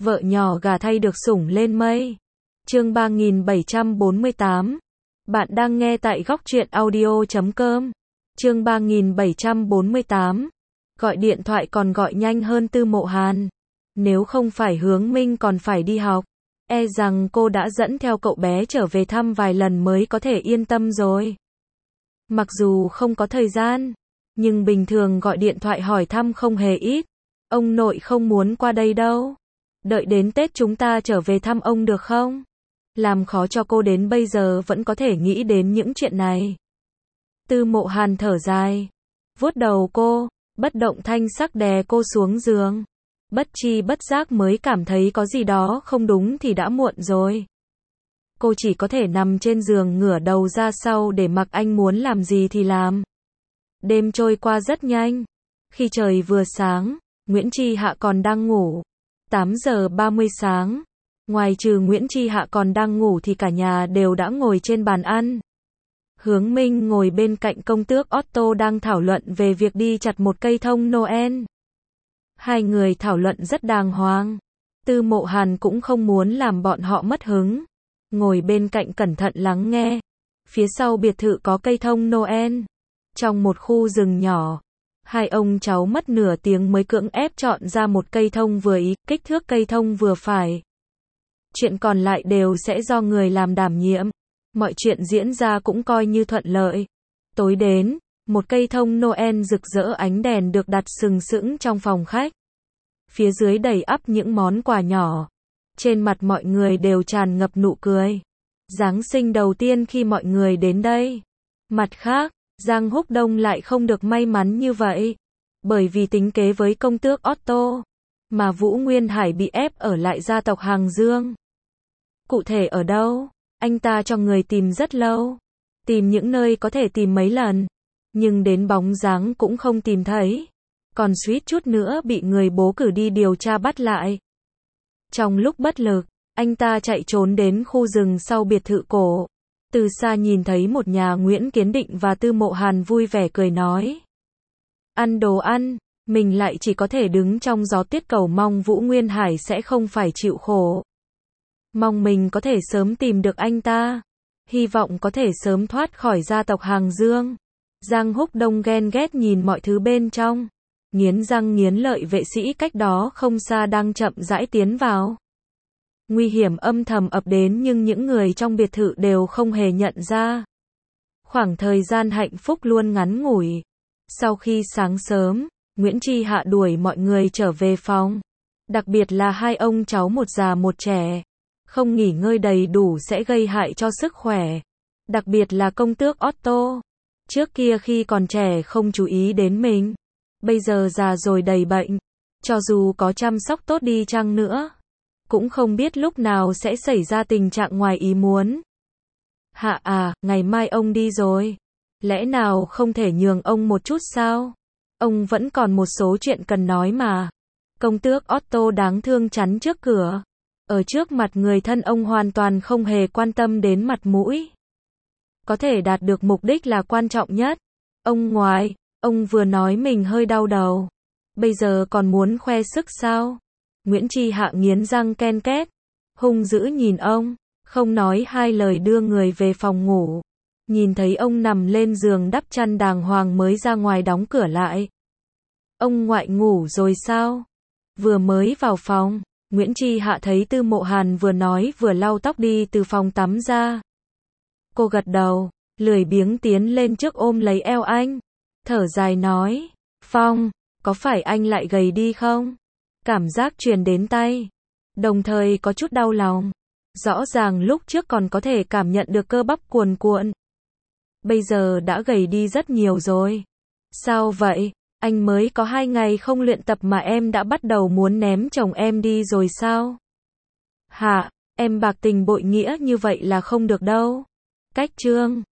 Vợ nhỏ gà thay được sủng lên mây. Chương 3748. Bạn đang nghe tại góc truyện audio.com. Chương 3748. Gọi điện thoại còn gọi nhanh hơn Tư Mộ Hàn. Nếu không phải Hướng Minh còn phải đi học, e rằng cô đã dẫn theo cậu bé trở về thăm vài lần mới có thể yên tâm rồi. Mặc dù không có thời gian, nhưng bình thường gọi điện thoại hỏi thăm không hề ít. Ông nội không muốn qua đây đâu. Đợi đến Tết chúng ta trở về thăm ông được không? Làm khó cho cô đến bây giờ vẫn có thể nghĩ đến những chuyện này. Tư Mộ Hàn thở dài, vuốt đầu cô, bất động thanh sắc đè cô xuống giường. Bất tri bất giác mới cảm thấy có gì đó không đúng thì đã muộn rồi. Cô chỉ có thể nằm trên giường ngửa đầu ra sau để mặc anh muốn làm gì thì làm. Đêm trôi qua rất nhanh. Khi trời vừa sáng, Nguyễn Tri Hạ còn đang ngủ. 8 giờ 30 sáng. Ngoài trừ Nguyễn Tri Hạ còn đang ngủ thì cả nhà đều đã ngồi trên bàn ăn. Hướng Minh ngồi bên cạnh công tước Otto đang thảo luận về việc đi chặt một cây thông Noel. Hai người thảo luận rất đàng hoàng. Tư Mộ Hàn cũng không muốn làm bọn họ mất hứng. Ngồi bên cạnh cẩn thận lắng nghe. Phía sau biệt thự có cây thông Noel. Trong một khu rừng nhỏ, hai ông cháu mất nửa tiếng mới cưỡng ép chọn ra một cây thông vừa ý, kích thước cây thông vừa phải. Chuyện còn lại đều sẽ do người làm đảm nhiệm. Mọi chuyện diễn ra cũng coi như thuận lợi. Tối đến, một cây thông Noel rực rỡ ánh đèn được đặt sừng sững trong phòng khách. Phía dưới đầy ắp những món quà nhỏ. Trên mặt mọi người đều tràn ngập nụ cười. Giáng sinh đầu tiên khi mọi người đến đây. Mặt khác, Giang Húc Đông lại không được may mắn như vậy. Bởi vì tính kế với công tước Otto, mà Vũ Nguyên Hải bị ép ở lại gia tộc Hàng Dương. Cụ thể ở đâu? Anh ta cho người tìm rất lâu. Tìm những nơi có thể tìm mấy lần. Nhưng đến bóng dáng cũng không tìm thấy. Còn suýt chút nữa bị người bố cử đi điều tra bắt lại. Trong lúc bất lực, anh ta chạy trốn đến khu rừng sau biệt thự cổ. Từ xa nhìn thấy một nhà Nguyễn Kiến Định và Tư Mộ Hàn vui vẻ cười nói. Ăn đồ ăn, mình lại chỉ có thể đứng trong gió tuyết cầu mong Vũ Nguyên Hải sẽ không phải chịu khổ. Mong mình có thể sớm tìm được anh ta. Hy vọng có thể sớm thoát khỏi gia tộc Hàng Dương. Giang Húc Đông ghen ghét nhìn mọi thứ bên trong. Nghiến răng nghiến lợi vệ sĩ cách đó không xa đang chậm rãi tiến vào. Nguy hiểm âm thầm ập đến nhưng những người trong biệt thự đều không hề nhận ra. Khoảng thời gian hạnh phúc luôn ngắn ngủi. Sau khi sáng sớm, Nguyễn Tri Hạ đuổi mọi người trở về phòng. Đặc biệt là hai ông cháu một già một trẻ. Không nghỉ ngơi đầy đủ sẽ gây hại cho sức khỏe. Đặc biệt là công tước Otto. Trước kia khi còn trẻ không chú ý đến mình. Bây giờ già rồi đầy bệnh. Cho dù có chăm sóc tốt đi chăng nữa, cũng không biết lúc nào sẽ xảy ra tình trạng ngoài ý muốn. Hạ à, ngày mai ông đi rồi. Lẽ nào không thể nhường ông một chút sao? Ông vẫn còn một số chuyện cần nói mà. Công tước Otto đáng thương chắn trước cửa. Ở trước mặt người thân ông hoàn toàn không hề quan tâm đến mặt mũi. Có thể đạt được mục đích là quan trọng nhất. Ông ngoại, ông vừa nói mình hơi đau đầu. Bây giờ còn muốn khoe sức sao? Nguyễn Tri Hạ nghiến răng ken két. Hung dữ nhìn ông. Không nói hai lời đưa người về phòng ngủ. Nhìn thấy ông nằm lên giường đắp chăn đàng hoàng mới ra ngoài đóng cửa lại. Ông ngoại ngủ rồi sao? Vừa mới vào phòng, Nguyễn Tri Hạ thấy Tư Mộ Hàn vừa nói vừa lau tóc đi từ phòng tắm ra. Cô gật đầu, lười biếng tiến lên trước ôm lấy eo anh. Thở dài nói, Phong, có phải anh lại gầy đi không? Cảm giác truyền đến tay. Đồng thời có chút đau lòng. Rõ ràng lúc trước còn có thể cảm nhận được cơ bắp cuồn cuộn. Bây giờ đã gầy đi rất nhiều rồi. Sao vậy? Anh mới có 2 ngày không luyện tập mà em đã bắt đầu muốn ném chồng em đi rồi sao? Hả? Em bạc tình bội nghĩa như vậy là không được đâu. Cách chương